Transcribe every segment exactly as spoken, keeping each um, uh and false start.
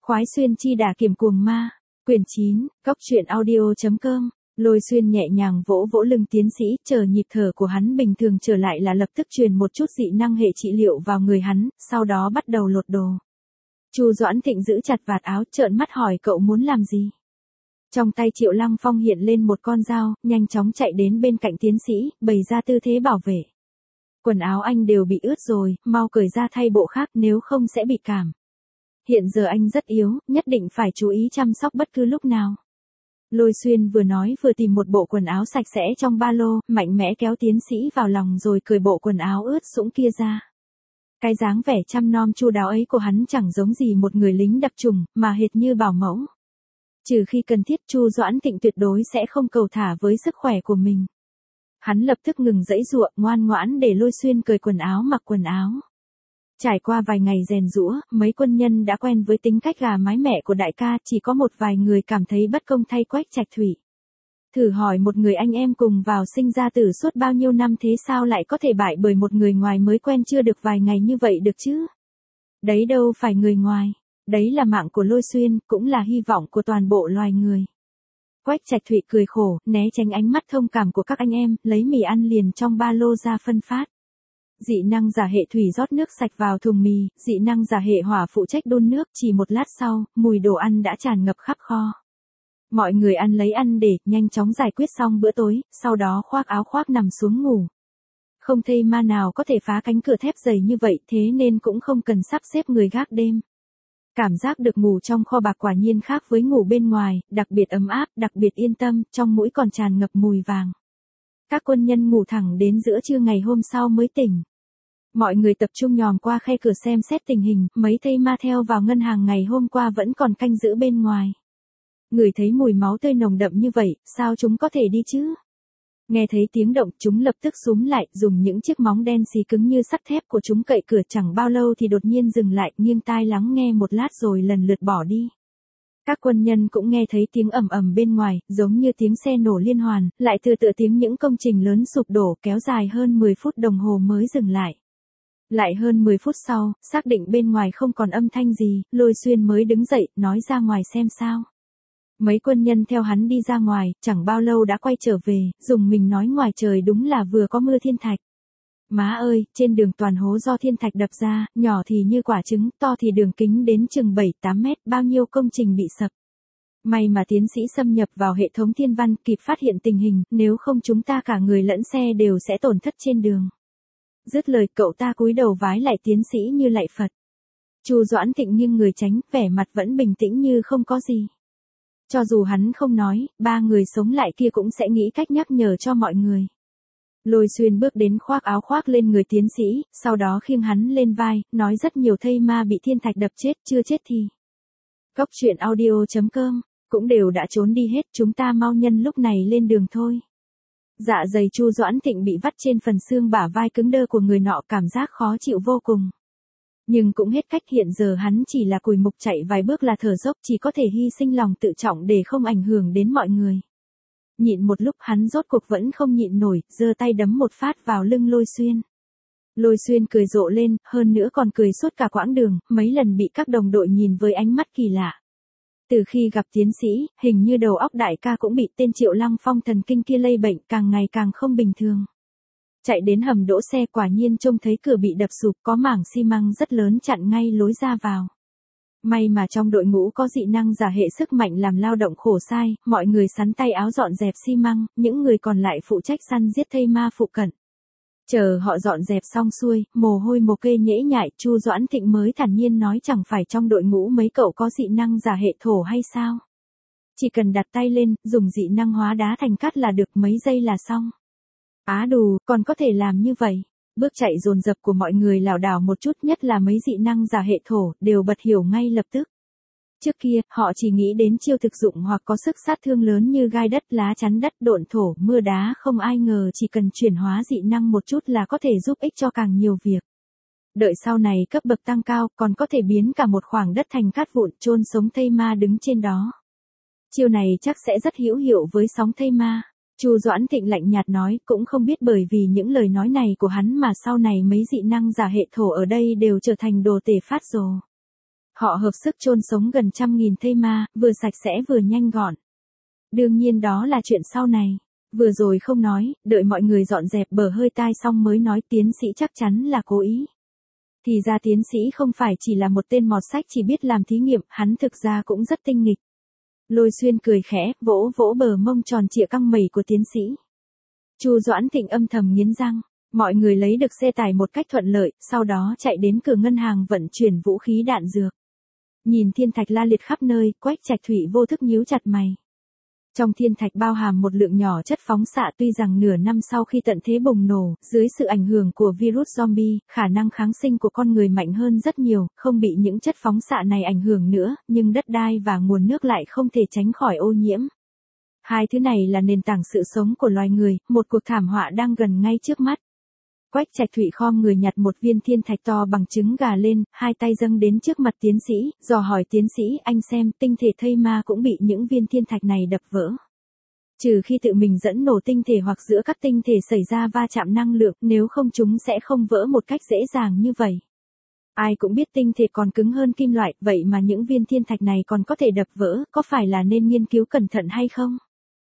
Khoái xuyên chi đả kiểm cuồng ma, quyển chín, góc truyện audio.com. Lôi Xuyên nhẹ nhàng vỗ vỗ lưng tiến sĩ, chờ nhịp thở của hắn bình thường trở lại là lập tức truyền một chút dị năng hệ trị liệu vào người hắn, sau đó bắt đầu lột đồ. Chu Doãn Thịnh giữ chặt vạt áo, trợn mắt hỏi cậu muốn làm gì? Trong tay Triệu Lăng Phong hiện lên một con dao, nhanh chóng chạy đến bên cạnh tiến sĩ, bày ra tư thế bảo vệ. Quần áo anh đều bị ướt rồi, mau cởi ra thay bộ khác nếu không sẽ bị cảm. Hiện giờ anh rất yếu, nhất định phải chú ý chăm sóc bất cứ lúc nào. Lôi Xuyên vừa nói vừa tìm một bộ quần áo sạch sẽ trong ba lô, mạnh mẽ kéo tiến sĩ vào lòng rồi cởi bộ quần áo ướt sũng kia ra. Cái dáng vẻ chăm nom chu đáo ấy của hắn chẳng giống gì một người lính đặc chủng, mà hệt như bảo mẫu. Trừ khi cần thiết, Chu Doãn Thịnh tuyệt đối sẽ không cầu thả với sức khỏe của mình. Hắn lập tức ngừng giãy giụa, ngoan ngoãn để Lôi Xuyên cởi quần áo mặc quần áo. Trải qua vài ngày rèn giũa, mấy quân nhân đã quen với tính cách gà mái mẹ của đại ca, chỉ có một vài người cảm thấy bất công thay Quách Trạch Thủy. Thử hỏi một người anh em cùng vào sinh ra tử suốt bao nhiêu năm thế sao lại có thể bại bởi một người ngoài mới quen chưa được vài ngày như vậy được chứ? Đấy đâu phải người ngoài, đấy là mạng của Lôi Xuyên, cũng là hy vọng của toàn bộ loài người. Quách Trạch Thủy cười khổ, né tránh ánh mắt thông cảm của các anh em, lấy mì ăn liền trong ba lô ra phân phát. Dị năng giả hệ thủy rót nước sạch vào thùng mì, dị năng giả hệ hỏa phụ trách đun nước, chỉ một lát sau, mùi đồ ăn đã tràn ngập khắp kho. Mọi người ăn lấy ăn để nhanh chóng giải quyết xong bữa tối, sau đó khoác áo khoác nằm xuống ngủ. Không thây ma nào có thể phá cánh cửa thép dày như vậy, thế nên cũng không cần sắp xếp người gác đêm. Cảm giác được ngủ trong kho bạc quả nhiên khác với ngủ bên ngoài, đặc biệt ấm áp, đặc biệt yên tâm, trong mũi còn tràn ngập mùi vàng. Các quân nhân ngủ thẳng đến giữa trưa ngày hôm sau mới tỉnh. Mọi người tập trung nhòm qua khe cửa xem xét tình hình, mấy thây ma theo vào ngân hàng ngày hôm qua vẫn còn canh giữ bên ngoài. Người thấy mùi máu tươi nồng đậm như vậy, sao chúng có thể đi chứ? Nghe thấy tiếng động, chúng lập tức xúm lại, dùng những chiếc móng đen xì cứng như sắt thép của chúng cậy cửa, chẳng bao lâu thì đột nhiên dừng lại, nghiêng tai lắng nghe một lát rồi lần lượt bỏ đi. Các quân nhân cũng nghe thấy tiếng ầm ầm bên ngoài, giống như tiếng xe nổ liên hoàn, lại tựa tựa tiếng những công trình lớn sụp đổ, kéo dài hơn mười phút đồng hồ mới dừng lại. Lại hơn mười phút sau, xác định bên ngoài không còn âm thanh gì, Lôi Xuyên mới đứng dậy, nói ra ngoài xem sao. Mấy quân nhân theo hắn đi ra ngoài, chẳng bao lâu đã quay trở về, dùng mình nói ngoài trời đúng là vừa có mưa thiên thạch. Má ơi, trên đường toàn hố do thiên thạch đập ra, nhỏ thì như quả trứng, to thì đường kính đến chừng bảy tám mét, bao nhiêu công trình bị sập. May mà tiến sĩ xâm nhập vào hệ thống thiên văn, kịp phát hiện tình hình, nếu không chúng ta cả người lẫn xe đều sẽ tổn thất trên đường. Dứt lời cậu ta cúi đầu vái lại tiến sĩ như lạy Phật. Chu Doãn Thịnh nghiêng người tránh, vẻ mặt vẫn bình tĩnh như không có gì. Cho dù hắn không nói, ba người sống lại kia cũng sẽ nghĩ cách nhắc nhở cho mọi người. Lôi Xuyên bước đến khoác áo khoác lên người tiến sĩ, sau đó khiêng hắn lên vai, nói rất nhiều thây ma bị thiên thạch đập chết, chưa chết thì. Góc truyện audio.com, cũng đều đã trốn đi hết, chúng ta mau nhân lúc này lên đường thôi. Dạ dày Chu Doãn Thịnh bị vắt trên phần xương bả vai cứng đơ của người nọ, cảm giác khó chịu vô cùng. Nhưng cũng hết cách, hiện giờ hắn chỉ là cùi mục, chạy vài bước là thở dốc, chỉ có thể hy sinh lòng tự trọng để không ảnh hưởng đến mọi người. Nhịn một lúc hắn rốt cuộc vẫn không nhịn nổi, giơ tay đấm một phát vào lưng Lôi Xuyên. Lôi Xuyên cười rộ lên, hơn nữa còn cười suốt cả quãng đường, mấy lần bị các đồng đội nhìn với ánh mắt kỳ lạ. Từ khi gặp tiến sĩ, hình như đầu óc đại ca cũng bị tên Triệu Lăng Phong thần kinh kia lây bệnh, càng ngày càng không bình thường. Chạy đến hầm đỗ xe, quả nhiên trông thấy cửa bị đập sụp, có mảng xi măng rất lớn chặn ngay lối ra vào. May mà trong đội ngũ có dị năng giả hệ sức mạnh làm lao động khổ sai, mọi người sắn tay áo dọn dẹp xi măng, những người còn lại phụ trách săn giết thây ma phụ cận. Chờ họ dọn dẹp xong xuôi, mồ hôi mồ kê nhễ nhại, Chu Doãn Thịnh mới thản nhiên nói chẳng phải trong đội ngũ mấy cậu có dị năng giả hệ thổ hay sao? Chỉ cần đặt tay lên, dùng dị năng hóa đá thành cát là được, mấy giây là xong. Á đù, còn có thể làm như vậy. Bước chạy dồn dập của mọi người lảo đảo một chút, nhất là mấy dị năng giả hệ thổ, đều bật hiểu ngay lập tức. Trước kia, họ chỉ nghĩ đến chiêu thực dụng hoặc có sức sát thương lớn như gai đất, lá chắn đất, độn thổ, mưa đá, không ai ngờ chỉ cần chuyển hóa dị năng một chút là có thể giúp ích cho càng nhiều việc. Đợi sau này cấp bậc tăng cao, còn có thể biến cả một khoảng đất thành cát vụn, chôn sống thây ma đứng trên đó. Chiêu này chắc sẽ rất hữu hiệu với sóng thây ma. Chu Doãn Thịnh lạnh nhạt nói, cũng không biết bởi vì những lời nói này của hắn mà sau này mấy dị năng giả hệ thổ ở đây đều trở thành đồ tể phát rồ. Họ hợp sức chôn sống gần trăm nghìn thây ma, vừa sạch sẽ vừa nhanh gọn. Đương nhiên đó là chuyện sau này. Vừa rồi không nói, đợi mọi người dọn dẹp bờ hơi tai xong mới nói tiến sĩ chắc chắn là cố ý. Thì ra tiến sĩ không phải chỉ là một tên mọt sách chỉ biết làm thí nghiệm, hắn thực ra cũng rất tinh nghịch. Lôi Xuyên cười khẽ, vỗ vỗ bờ mông tròn trịa căng mẩy của tiến sĩ. Chu Doãn Thịnh âm thầm nghiến răng. Mọi người lấy được xe tải một cách thuận lợi, sau đó chạy đến cửa ngân hàng vận chuyển vũ khí đạn dược. Nhìn thiên thạch la liệt khắp nơi, Quách Trạch Thụy vô thức nhíu chặt mày. Trong thiên thạch bao hàm một lượng nhỏ chất phóng xạ, tuy rằng nửa năm sau khi tận thế bùng nổ, dưới sự ảnh hưởng của virus zombie, khả năng kháng sinh của con người mạnh hơn rất nhiều, không bị những chất phóng xạ này ảnh hưởng nữa, nhưng đất đai và nguồn nước lại không thể tránh khỏi ô nhiễm. Hai thứ này là nền tảng sự sống của loài người, một cuộc thảm họa đang gần ngay trước mắt. Quách Trạch Thụy khom người nhặt một viên thiên thạch to bằng trứng gà lên, hai tay dâng đến trước mặt tiến sĩ, dò hỏi tiến sĩ, anh xem, tinh thể thây ma cũng bị những viên thiên thạch này đập vỡ. Trừ khi tự mình dẫn nổ tinh thể hoặc giữa các tinh thể xảy ra va chạm năng lượng, nếu không chúng sẽ không vỡ một cách dễ dàng như vậy. Ai cũng biết tinh thể còn cứng hơn kim loại, vậy mà những viên thiên thạch này còn có thể đập vỡ, có phải là nên nghiên cứu cẩn thận hay không?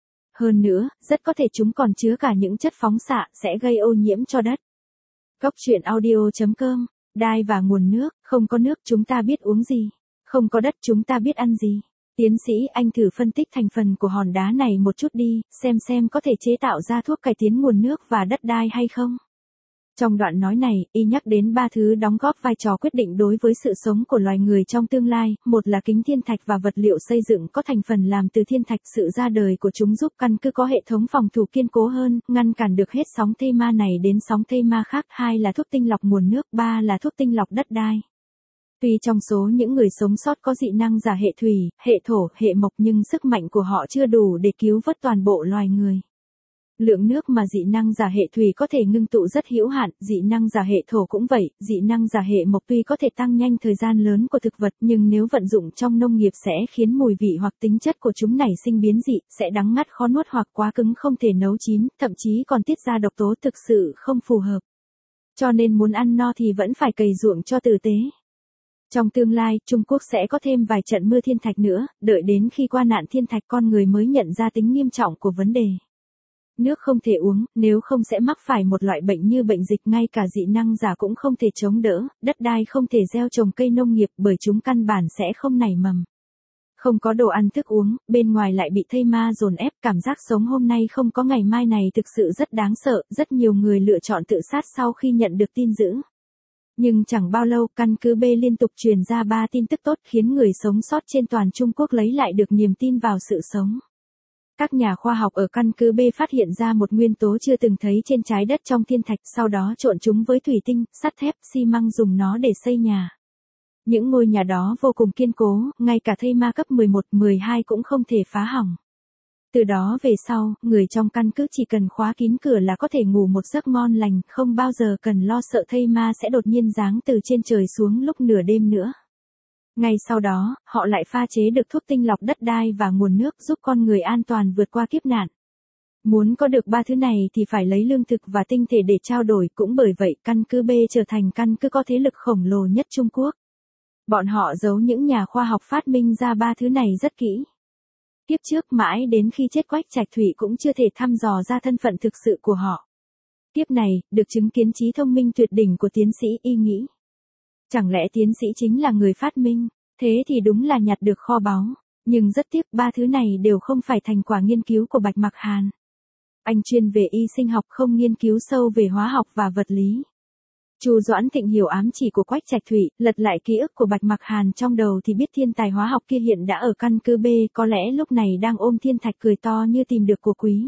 Hơn nữa, rất có thể chúng còn chứa cả những chất phóng xạ, sẽ gây ô nhiễm cho đất. Góc truyện audio chấm com, đai và nguồn nước, không có nước chúng ta biết uống gì, không có đất chúng ta biết ăn gì. Tiến sĩ, anh thử phân tích thành phần của hòn đá này một chút đi, xem xem có thể chế tạo ra thuốc cải tiến nguồn nước và đất đai hay không. Trong đoạn nói này, y nhắc đến ba thứ đóng góp vai trò quyết định đối với sự sống của loài người trong tương lai, một là kính thiên thạch và vật liệu xây dựng có thành phần làm từ thiên thạch, sự ra đời của chúng giúp căn cứ có hệ thống phòng thủ kiên cố hơn, ngăn cản được hết sóng thây ma này đến sóng thây ma khác, hai là thuốc tinh lọc nguồn nước, ba là thuốc tinh lọc đất đai. Tuy trong số những người sống sót có dị năng giả hệ thủy, hệ thổ, hệ mộc nhưng sức mạnh của họ chưa đủ để cứu vớt toàn bộ loài người. Lượng nước mà dị năng giả hệ thủy có thể ngưng tụ rất hữu hạn, dị năng giả hệ thổ cũng vậy, dị năng giả hệ mộc tuy có thể tăng nhanh thời gian lớn của thực vật nhưng nếu vận dụng trong nông nghiệp sẽ khiến mùi vị hoặc tính chất của chúng nảy sinh biến dị, sẽ đắng ngắt khó nuốt hoặc quá cứng không thể nấu chín, thậm chí còn tiết ra độc tố thực sự không phù hợp. Cho nên muốn ăn no thì vẫn phải cày ruộng cho tử tế. Trong tương lai, Trung Quốc sẽ có thêm vài trận mưa thiên thạch nữa, đợi đến khi qua nạn thiên thạch con người mới nhận ra tính nghiêm trọng của vấn đề. Nước không thể uống, nếu không sẽ mắc phải một loại bệnh như bệnh dịch, ngay cả dị năng giả cũng không thể chống đỡ, đất đai không thể gieo trồng cây nông nghiệp bởi chúng căn bản sẽ không nảy mầm. Không có đồ ăn thức uống, bên ngoài lại bị thây ma dồn ép, cảm giác sống hôm nay không có ngày mai này thực sự rất đáng sợ, rất nhiều người lựa chọn tự sát sau khi nhận được tin dữ. Nhưng chẳng bao lâu, căn cứ B liên tục truyền ra ba tin tức tốt khiến người sống sót trên toàn Trung Quốc lấy lại được niềm tin vào sự sống. Các nhà khoa học ở căn cứ B phát hiện ra một nguyên tố chưa từng thấy trên trái đất trong thiên thạch, sau đó trộn chúng với thủy tinh, sắt thép, xi măng dùng nó để xây nhà. Những ngôi nhà đó vô cùng kiên cố, ngay cả thây ma cấp mười một, mười hai cũng không thể phá hỏng. Từ đó về sau, người trong căn cứ chỉ cần khóa kín cửa là có thể ngủ một giấc ngon lành, không bao giờ cần lo sợ thây ma sẽ đột nhiên giáng từ trên trời xuống lúc nửa đêm nữa. Ngay sau đó, họ lại pha chế được thuốc tinh lọc đất đai và nguồn nước giúp con người an toàn vượt qua kiếp nạn. Muốn có được ba thứ này thì phải lấy lương thực và tinh thể để trao đổi, cũng bởi vậy căn cứ B trở thành căn cứ có thế lực khổng lồ nhất Trung Quốc. Bọn họ giấu những nhà khoa học phát minh ra ba thứ này rất kỹ. Tiếp trước mãi đến khi chết Quách Trạch Thụy cũng chưa thể thăm dò ra thân phận thực sự của họ. Tiếp này, được chứng kiến trí thông minh tuyệt đỉnh của tiến sĩ y nghĩ. Chẳng lẽ tiến sĩ chính là người phát minh, thế thì đúng là nhặt được kho báu, nhưng rất tiếc ba thứ này đều không phải thành quả nghiên cứu của Bạch Mặc Hàn. Anh chuyên về y sinh học không nghiên cứu sâu về hóa học và vật lý. Chu Doãn Thịnh hiểu ám chỉ của Quách Trạch Thụy, lật lại ký ức của Bạch Mặc Hàn trong đầu thì biết thiên tài hóa học kia hiện đã ở căn cứ B, có lẽ lúc này đang ôm thiên thạch cười to như tìm được của quý.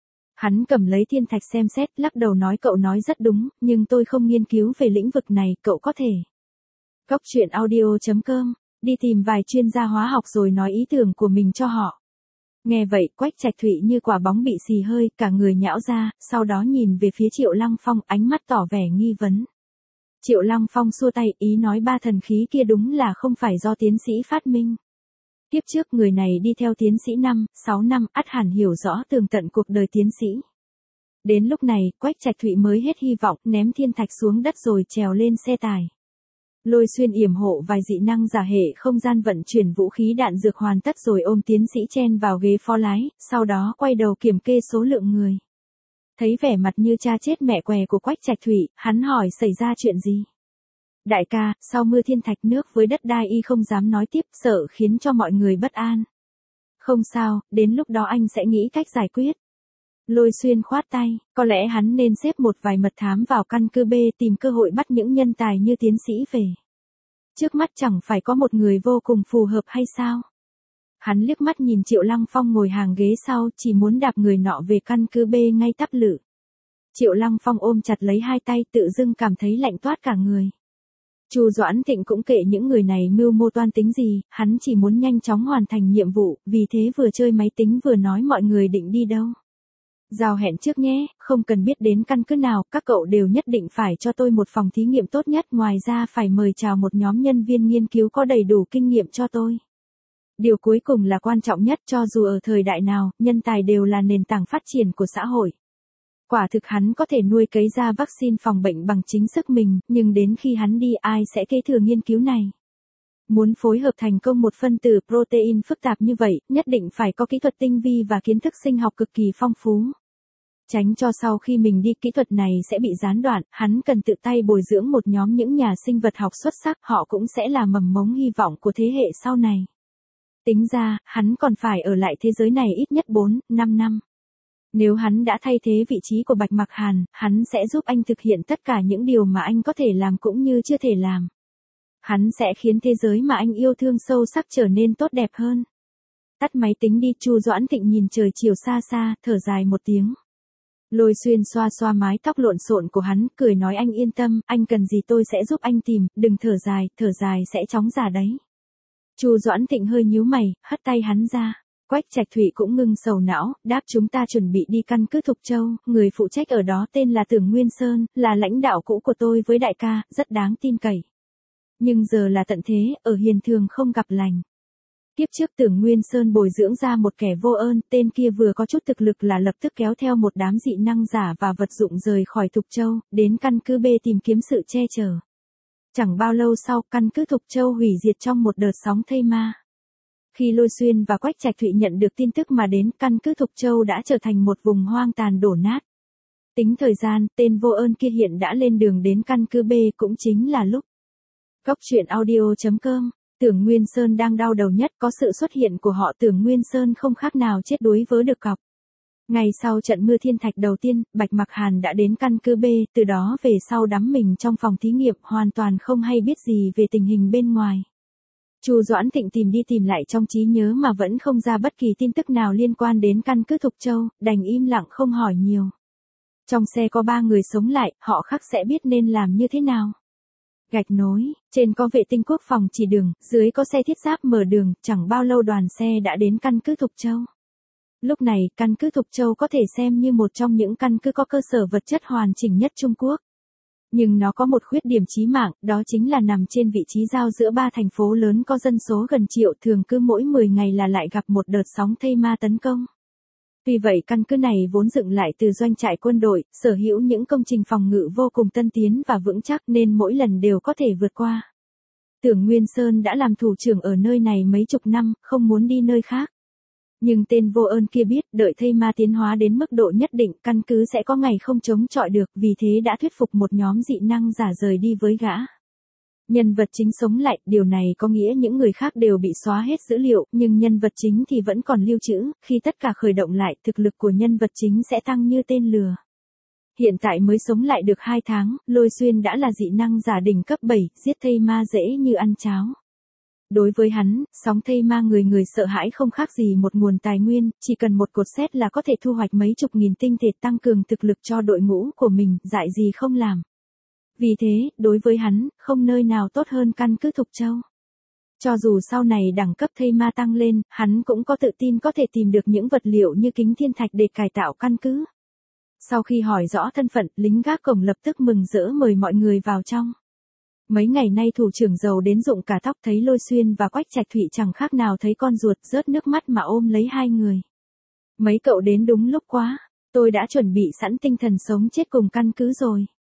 Hắn cầm lấy thiên thạch xem xét, lắc đầu nói cậu nói rất đúng, nhưng tôi không nghiên cứu về lĩnh vực này, cậu có thể. Góc truyện audio chấm com, đi tìm vài chuyên gia hóa học rồi nói ý tưởng của mình cho họ. Nghe vậy, Quách Trạch Thụy như quả bóng bị xì hơi, cả người nhão ra, sau đó nhìn về phía Triệu Lăng Phong, ánh mắt tỏ vẻ nghi vấn. Triệu Lăng Phong xua tay, ý nói ba thần khí kia đúng là không phải do tiến sĩ phát minh. Tiếp trước người này đi theo tiến sĩ năm, sáu năm, ắt hẳn hiểu rõ tường tận cuộc đời tiến sĩ. Đến lúc này, Quách Trạch Thụy mới hết hy vọng, ném thiên thạch xuống đất rồi trèo lên xe tải. Lôi Xuyên yểm hộ vài dị năng giả hệ không gian vận chuyển vũ khí đạn dược hoàn tất rồi ôm tiến sĩ chen vào ghế phó lái, sau đó quay đầu kiểm kê số lượng người. Thấy vẻ mặt như cha chết mẹ què của Quách Trạch Thụy, hắn hỏi xảy ra chuyện gì. Đại ca, sau mưa thiên thạch nước với đất đai y không dám nói tiếp, sợ khiến cho mọi người bất an. Không sao, đến lúc đó anh sẽ nghĩ cách giải quyết. Lôi Xuyên khoát tay, có lẽ hắn nên xếp một vài mật thám vào căn cứ B tìm cơ hội bắt những nhân tài như tiến sĩ về. Trước mắt chẳng phải có một người vô cùng phù hợp hay sao? Hắn liếc mắt nhìn Triệu Lăng Phong ngồi hàng ghế sau, chỉ muốn đạp người nọ về căn cứ B ngay tắp lự. Triệu Lăng Phong ôm chặt lấy hai tay, tự dưng cảm thấy lạnh toát cả người. Chu Doãn Thịnh cũng kệ những người này mưu mô toan tính gì, hắn chỉ muốn nhanh chóng hoàn thành nhiệm vụ, vì thế vừa chơi máy tính vừa nói mọi người định đi đâu. Giao hẹn trước nhé, không cần biết đến căn cứ nào, các cậu đều nhất định phải cho tôi một phòng thí nghiệm tốt nhất, ngoài ra phải mời chào một nhóm nhân viên nghiên cứu có đầy đủ kinh nghiệm cho tôi. Điều cuối cùng là quan trọng nhất, cho dù ở thời đại nào, nhân tài đều là nền tảng phát triển của xã hội. Quả thực hắn có thể nuôi cấy ra vaccine phòng bệnh bằng chính sức mình, nhưng đến khi hắn đi ai sẽ kế thừa nghiên cứu này? Muốn phối hợp thành công một phân tử protein phức tạp như vậy, nhất định phải có kỹ thuật tinh vi và kiến thức sinh học cực kỳ phong phú. Tránh cho sau khi mình đi kỹ thuật này sẽ bị gián đoạn, hắn cần tự tay bồi dưỡng một nhóm những nhà sinh vật học xuất sắc, họ cũng sẽ là mầm mống hy vọng của thế hệ sau này. Tính ra, hắn còn phải ở lại thế giới này ít nhất bốn, năm năm. Nếu hắn đã thay thế vị trí của Bạch Mặc Hàn, hắn sẽ giúp anh thực hiện tất cả những điều mà anh có thể làm cũng như chưa thể làm. Hắn sẽ khiến thế giới mà anh yêu thương sâu sắc trở nên tốt đẹp hơn. Tắt máy tính đi, Chu Doãn Thịnh nhìn trời chiều xa xa, thở dài một tiếng. Lôi Xuyên xoa xoa mái tóc lộn xộn của hắn, cười nói anh yên tâm, anh cần gì tôi sẽ giúp anh tìm, đừng thở dài, thở dài sẽ chóng già đấy. Chu Doãn Thịnh hơi nhíu mày, hất tay hắn ra. Quách Trạch Thụy cũng ngưng sầu não, đáp chúng ta chuẩn bị đi căn cứ Thục Châu, người phụ trách ở đó tên là Tưởng Nguyên Sơn, là lãnh đạo cũ của tôi với đại ca, rất đáng tin cậy. Nhưng giờ là tận thế, ở hiền thường không gặp lành. Tiếp trước Tưởng Nguyên Sơn bồi dưỡng ra một kẻ vô ơn, tên kia vừa có chút thực lực là lập tức kéo theo một đám dị năng giả và vật dụng rời khỏi Thục Châu, đến căn cứ B tìm kiếm sự che chở. Chẳng bao lâu sau, căn cứ Thục Châu hủy diệt trong một đợt sóng thây ma. Khi Lôi Xuyên và Quách Trạch Thụy nhận được tin tức mà đến, căn cứ Thục Châu đã trở thành một vùng hoang tàn đổ nát. Tính thời gian, tên vô ơn kia hiện đã lên đường đến căn cứ B, cũng chính là lúc. Góc truyện audio chấm com, Tưởng Nguyên Sơn đang đau đầu nhất, có sự xuất hiện của họ Tưởng Nguyên Sơn không khác nào chết đuối vớ được cọc. Ngày sau trận mưa thiên thạch đầu tiên, Bạch Mặc Hàn đã đến căn cứ B, từ đó về sau đắm mình trong phòng thí nghiệm, hoàn toàn không hay biết gì về tình hình bên ngoài. Chu Doãn Thịnh tìm đi tìm lại trong trí nhớ mà vẫn không ra bất kỳ tin tức nào liên quan đến căn cứ Thục Châu, đành im lặng không hỏi nhiều. Trong xe có ba người sống lại, họ khắc sẽ biết nên làm như thế nào. Gạch nối, trên có vệ tinh quốc phòng chỉ đường, dưới có xe thiết giáp mở đường, chẳng bao lâu đoàn xe đã đến căn cứ Thục Châu. Lúc này, căn cứ Thục Châu có thể xem như một trong những căn cứ có cơ sở vật chất hoàn chỉnh nhất Trung Quốc. Nhưng nó có một khuyết điểm chí mạng, đó chính là nằm trên vị trí giao giữa ba thành phố lớn có dân số gần triệu, thường cứ mỗi mười ngày là lại gặp một đợt sóng thây ma tấn công. Vì vậy căn cứ này vốn dựng lại từ doanh trại quân đội, sở hữu những công trình phòng ngự vô cùng tân tiến và vững chắc nên mỗi lần đều có thể vượt qua. Tưởng Nguyên Sơn đã làm thủ trưởng ở nơi này mấy chục năm, không muốn đi nơi khác. Nhưng tên vô ơn kia biết, đợi thây ma tiến hóa đến mức độ nhất định, căn cứ sẽ có ngày không chống chọi được, vì thế đã thuyết phục một nhóm dị năng giả rời đi với gã. Nhân vật chính sống lại, điều này có nghĩa những người khác đều bị xóa hết dữ liệu, nhưng nhân vật chính thì vẫn còn lưu trữ, khi tất cả khởi động lại, thực lực của nhân vật chính sẽ tăng như tên lừa. Hiện tại mới sống lại được hai tháng, Lôi Xuyên đã là dị năng giả đỉnh cấp bảy, giết thây ma dễ như ăn cháo. Đối với hắn, sóng thây ma người người sợ hãi không khác gì một nguồn tài nguyên, chỉ cần một cột sét là có thể thu hoạch mấy chục nghìn tinh thể tăng cường thực lực cho đội ngũ của mình, dại gì không làm. Vì thế, đối với hắn, không nơi nào tốt hơn căn cứ Thục Châu. Cho dù sau này đẳng cấp thây ma tăng lên, hắn cũng có tự tin có thể tìm được những vật liệu như kính thiên thạch để cải tạo căn cứ. Sau khi hỏi rõ thân phận, lính gác cổng lập tức mừng rỡ mời mọi người vào trong. Mấy ngày nay thủ trưởng giàu đến rụng cả tóc, thấy Lôi Xuyên và Quách Trạch Thụy chẳng khác nào thấy con ruột, rớt nước mắt mà ôm lấy hai người. Mấy cậu đến đúng lúc quá, tôi đã chuẩn bị sẵn tinh thần sống chết cùng căn cứ rồi.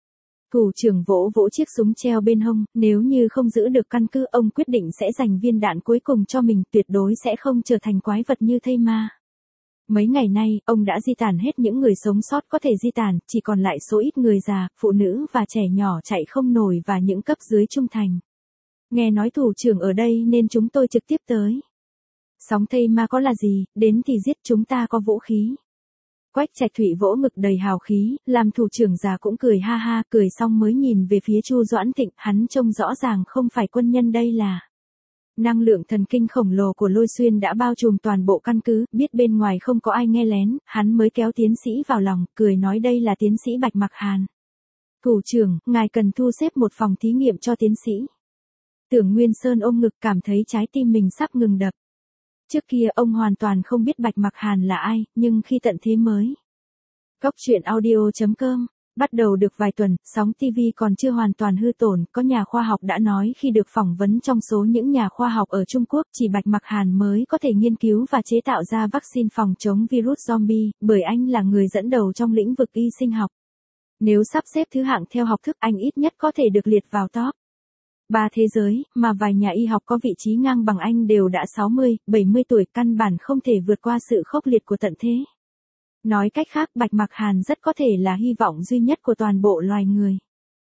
Thủ trưởng vỗ vỗ chiếc súng treo bên hông, nếu như không giữ được căn cứ ông quyết định sẽ dành viên đạn cuối cùng cho mình, tuyệt đối sẽ không trở thành quái vật như thây ma. Mấy ngày nay, ông đã di tản hết những người sống sót có thể di tản, chỉ còn lại số ít người già, phụ nữ và trẻ nhỏ chạy không nổi và những cấp dưới trung thành. Nghe nói thủ trưởng ở đây nên chúng tôi trực tiếp tới. Sóng thây ma có là gì, đến thì giết, chúng ta có vũ khí. Quách Trạch Thụy vỗ ngực đầy hào khí, làm thủ trưởng già cũng cười ha ha, cười xong mới nhìn về phía Chu Doãn Thịnh, hắn trông rõ ràng không phải quân nhân đây là. Năng lượng thần kinh khổng lồ của Lôi Xuyên đã bao trùm toàn bộ căn cứ, biết bên ngoài không có ai nghe lén, hắn mới kéo tiến sĩ vào lòng, cười nói đây là tiến sĩ Bạch Mặc Hàn. Thủ trưởng, ngài cần thu xếp một phòng thí nghiệm cho tiến sĩ. Tưởng Nguyên Sơn ôm ngực cảm thấy trái tim mình sắp ngừng đập. Trước kia ông hoàn toàn không biết Bạch Mặc Hàn là ai, nhưng khi tận thế mới. Cốc truyện audio chấm com bắt đầu được vài tuần, sóng ti vi còn chưa hoàn toàn hư tổn, có nhà khoa học đã nói khi được phỏng vấn trong số những nhà khoa học ở Trung Quốc chỉ Bạch Mặc Hàn mới có thể nghiên cứu và chế tạo ra vaccine phòng chống virus zombie, bởi anh là người dẫn đầu trong lĩnh vực y sinh học. Nếu sắp xếp thứ hạng theo học thức anh ít nhất có thể được liệt vào top ba thế giới, mà vài nhà y học có vị trí ngang bằng anh đều đã sáu mươi, bảy mươi tuổi, căn bản không thể vượt qua sự khốc liệt của tận thế. Nói cách khác, Bạch Mặc Hàn rất có thể là hy vọng duy nhất của toàn bộ loài người.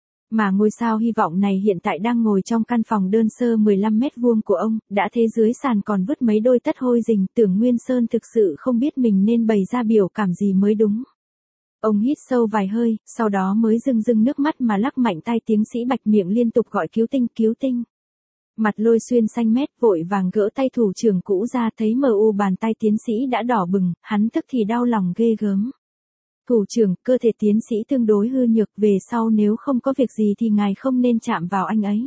Mà ngôi sao hy vọng này hiện tại đang ngồi trong căn phòng đơn sơ mười lăm mét vuông của ông, đã thế dưới sàn còn vứt mấy đôi tất hôi rình, Tưởng Nguyên Sơn thực sự không biết mình nên bày ra biểu cảm gì mới đúng. Ông hít sâu vài hơi, sau đó mới rưng rưng nước mắt mà lắc mạnh tay tiến sĩ Bạch, miệng liên tục gọi cứu tinh, cứu tinh. Mặt Lôi Xuyên xanh mét, vội vàng gỡ tay thủ trưởng cũ ra, thấy mờ u bàn tay tiến sĩ đã đỏ bừng, hắn tức thì đau lòng ghê gớm. Thủ trưởng, cơ thể tiến sĩ tương đối hư nhược, về sau nếu không có việc gì thì ngài không nên chạm vào anh ấy.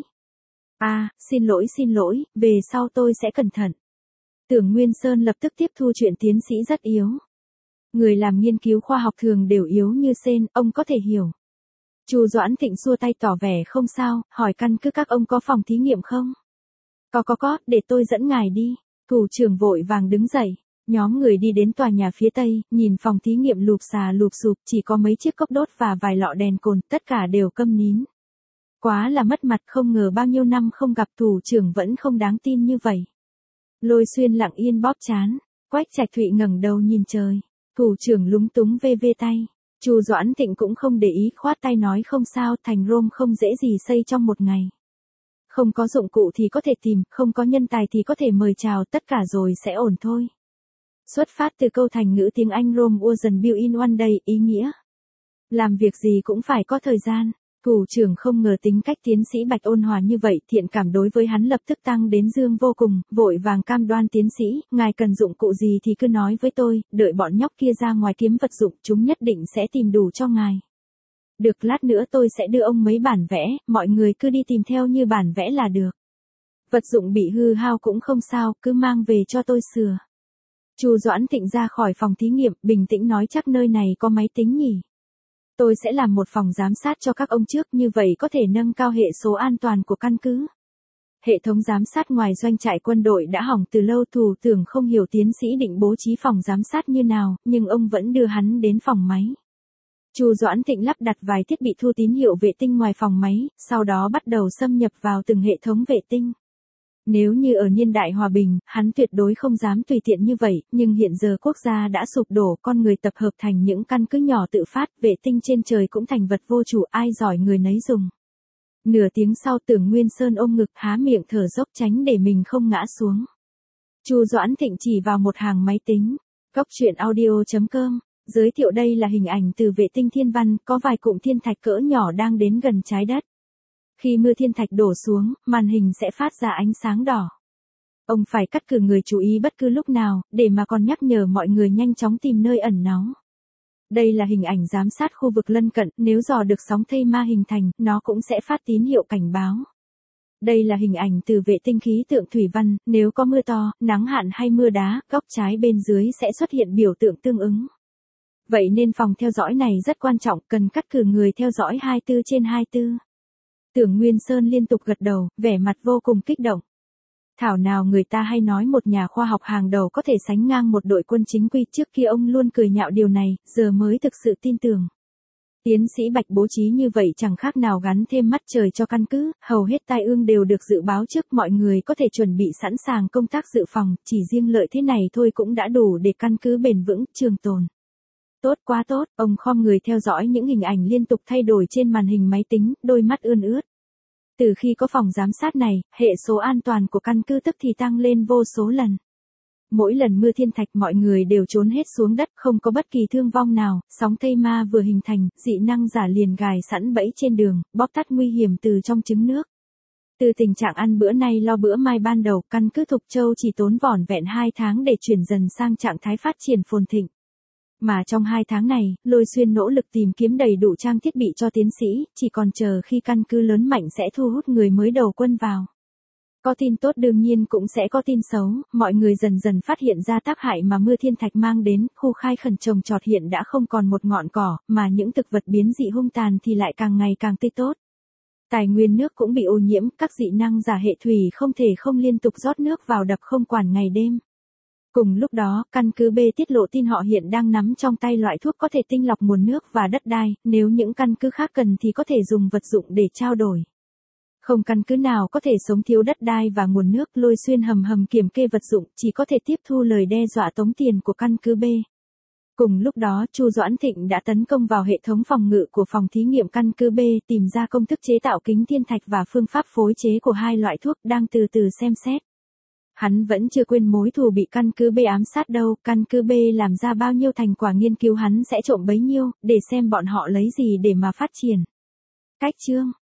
À, xin lỗi xin lỗi, về sau tôi sẽ cẩn thận. Tưởng Nguyên Sơn lập tức tiếp thu chuyện tiến sĩ rất yếu. Người làm nghiên cứu khoa học thường đều yếu như sên, ông có thể hiểu. Chu Doãn Thịnh xua tay tỏ vẻ không sao, hỏi căn cứ các ông có phòng thí nghiệm không? Có có có, để tôi dẫn ngài đi. Thủ trưởng vội vàng đứng dậy. Nhóm người đi đến tòa nhà phía tây, nhìn phòng thí nghiệm lụp xà lụp xụp, chỉ có mấy chiếc cốc đốt và vài lọ đèn cồn, tất cả đều câm nín. Quá là mất mặt, không ngờ bao nhiêu năm không gặp thủ trưởng vẫn không đáng tin như vậy. Lôi Xuyên lặng yên bóp trán. Quách Trạch Thụy ngẩng đầu nhìn trời. Thủ trưởng lúng túng vê vê tay. Chu Doãn Thịnh cũng không để ý, khoát tay nói không sao, thành Rome không dễ gì xây trong một ngày. Không có dụng cụ thì có thể tìm, không có nhân tài thì có thể mời chào, tất cả rồi sẽ ổn thôi. Xuất phát từ câu thành ngữ tiếng Anh Rome wasn't built in one day, ý nghĩa. Làm việc gì cũng phải có thời gian. Thủ trưởng không ngờ tính cách tiến sĩ Bạch ôn hòa như vậy, thiện cảm đối với hắn lập tức tăng đến dương vô cùng, vội vàng cam đoan tiến sĩ, ngài cần dụng cụ gì thì cứ nói với tôi, đợi bọn nhóc kia ra ngoài kiếm vật dụng, chúng nhất định sẽ tìm đủ cho ngài. Được, lát nữa tôi sẽ đưa ông mấy bản vẽ, mọi người cứ đi tìm theo như bản vẽ là được. Vật dụng bị hư hao cũng không sao, cứ mang về cho tôi sửa. Chu Doãn Thịnh ra khỏi phòng thí nghiệm, bình tĩnh nói chắc nơi này có máy tính nhỉ. Tôi sẽ làm một phòng giám sát cho các ông trước, như vậy có thể nâng cao hệ số an toàn của căn cứ. Hệ thống giám sát ngoài doanh trại quân đội đã hỏng từ lâu, thủ tưởng không hiểu tiến sĩ định bố trí phòng giám sát như nào, nhưng ông vẫn đưa hắn đến phòng máy. Chu Doãn Thịnh lắp đặt vài thiết bị thu tín hiệu vệ tinh ngoài phòng máy, sau đó bắt đầu xâm nhập vào từng hệ thống vệ tinh. Nếu như ở niên đại hòa bình, hắn tuyệt đối không dám tùy tiện như vậy, nhưng hiện giờ quốc gia đã sụp đổ, con người tập hợp thành những căn cứ nhỏ tự phát, vệ tinh trên trời cũng thành vật vô chủ, ai giỏi người nấy dùng. Nửa tiếng sau, Tưởng Nguyên Sơn ôm ngực há miệng thở dốc tránh để mình không ngã xuống. Chu Doãn Thịnh chỉ vào một hàng máy tính. Cốc truyện audio chấm com giới thiệu đây là hình ảnh từ vệ tinh thiên văn, có vài cụm thiên thạch cỡ nhỏ đang đến gần trái đất. Khi mưa thiên thạch đổ xuống, màn hình sẽ phát ra ánh sáng đỏ. Ông phải cắt cử người chú ý bất cứ lúc nào, để mà còn nhắc nhở mọi người nhanh chóng tìm nơi ẩn náu. Đây là hình ảnh giám sát khu vực lân cận, nếu dò được sóng thây ma hình thành, nó cũng sẽ phát tín hiệu cảnh báo. Đây là hình ảnh từ vệ tinh khí tượng thủy văn, nếu có mưa to, nắng hạn hay mưa đá, góc trái bên dưới sẽ xuất hiện biểu tượng tương ứng. Vậy nên phòng theo dõi này rất quan trọng, cần cắt cử người theo dõi hai mươi bốn trên hai mươi bốn. Tưởng Nguyên Sơn liên tục gật đầu, vẻ mặt vô cùng kích động. Thảo nào người ta hay nói một nhà khoa học hàng đầu có thể sánh ngang một đội quân chính quy, trước kia ông luôn cười nhạo điều này, giờ mới thực sự tin tưởng. Tiến sĩ Bạch bố trí như vậy chẳng khác nào gắn thêm mắt trời cho căn cứ, hầu hết tai ương đều được dự báo trước, mọi người có thể chuẩn bị sẵn sàng công tác dự phòng, chỉ riêng lợi thế này thôi cũng đã đủ để căn cứ bền vững, trường tồn. Tốt quá tốt, ông khom người theo dõi những hình ảnh liên tục thay đổi trên màn hình máy tính, đôi mắt ươn ướt. Từ khi có phòng giám sát này, hệ số an toàn của căn cứ tức thì tăng lên vô số lần. Mỗi lần mưa thiên thạch mọi người đều trốn hết xuống đất, không có bất kỳ thương vong nào, sóng thây ma vừa hình thành, dị năng giả liền gài sẵn bẫy trên đường, bóp tắt nguy hiểm từ trong trứng nước. Từ tình trạng ăn bữa nay lo bữa mai ban đầu, căn cứ Thục Châu chỉ tốn vỏn vẹn hai tháng để chuyển dần sang trạng thái phát triển phồn thịnh. Mà trong hai tháng này, Lôi Xuyên nỗ lực tìm kiếm đầy đủ trang thiết bị cho tiến sĩ, chỉ còn chờ khi căn cứ lớn mạnh sẽ thu hút người mới đầu quân vào. Có tin tốt đương nhiên cũng sẽ có tin xấu, mọi người dần dần phát hiện ra tác hại mà mưa thiên thạch mang đến, khu khai khẩn trồng trọt hiện đã không còn một ngọn cỏ, mà những thực vật biến dị hung tàn thì lại càng ngày càng tươi tốt. Tài nguyên nước cũng bị ô nhiễm, các dị năng giả hệ thủy không thể không liên tục rót nước vào đập không quản ngày đêm. Cùng lúc đó, căn cứ B tiết lộ tin họ hiện đang nắm trong tay loại thuốc có thể tinh lọc nguồn nước và đất đai, nếu những căn cứ khác cần thì có thể dùng vật dụng để trao đổi. Không căn cứ nào có thể sống thiếu đất đai và nguồn nước, Lôi Xuyên hầm hầm kiểm kê vật dụng, chỉ có thể tiếp thu lời đe dọa tống tiền của căn cứ B. Cùng lúc đó, Chu Doãn Thịnh đã tấn công vào hệ thống phòng ngự của phòng thí nghiệm căn cứ B, tìm ra công thức chế tạo kính thiên thạch và phương pháp phối chế của hai loại thuốc, đang từ từ xem xét. Hắn vẫn chưa quên mối thù bị căn cứ B ám sát đâu, căn cứ B làm ra bao nhiêu thành quả nghiên cứu hắn sẽ trộm bấy nhiêu, để xem bọn họ lấy gì để mà phát triển. Cách chương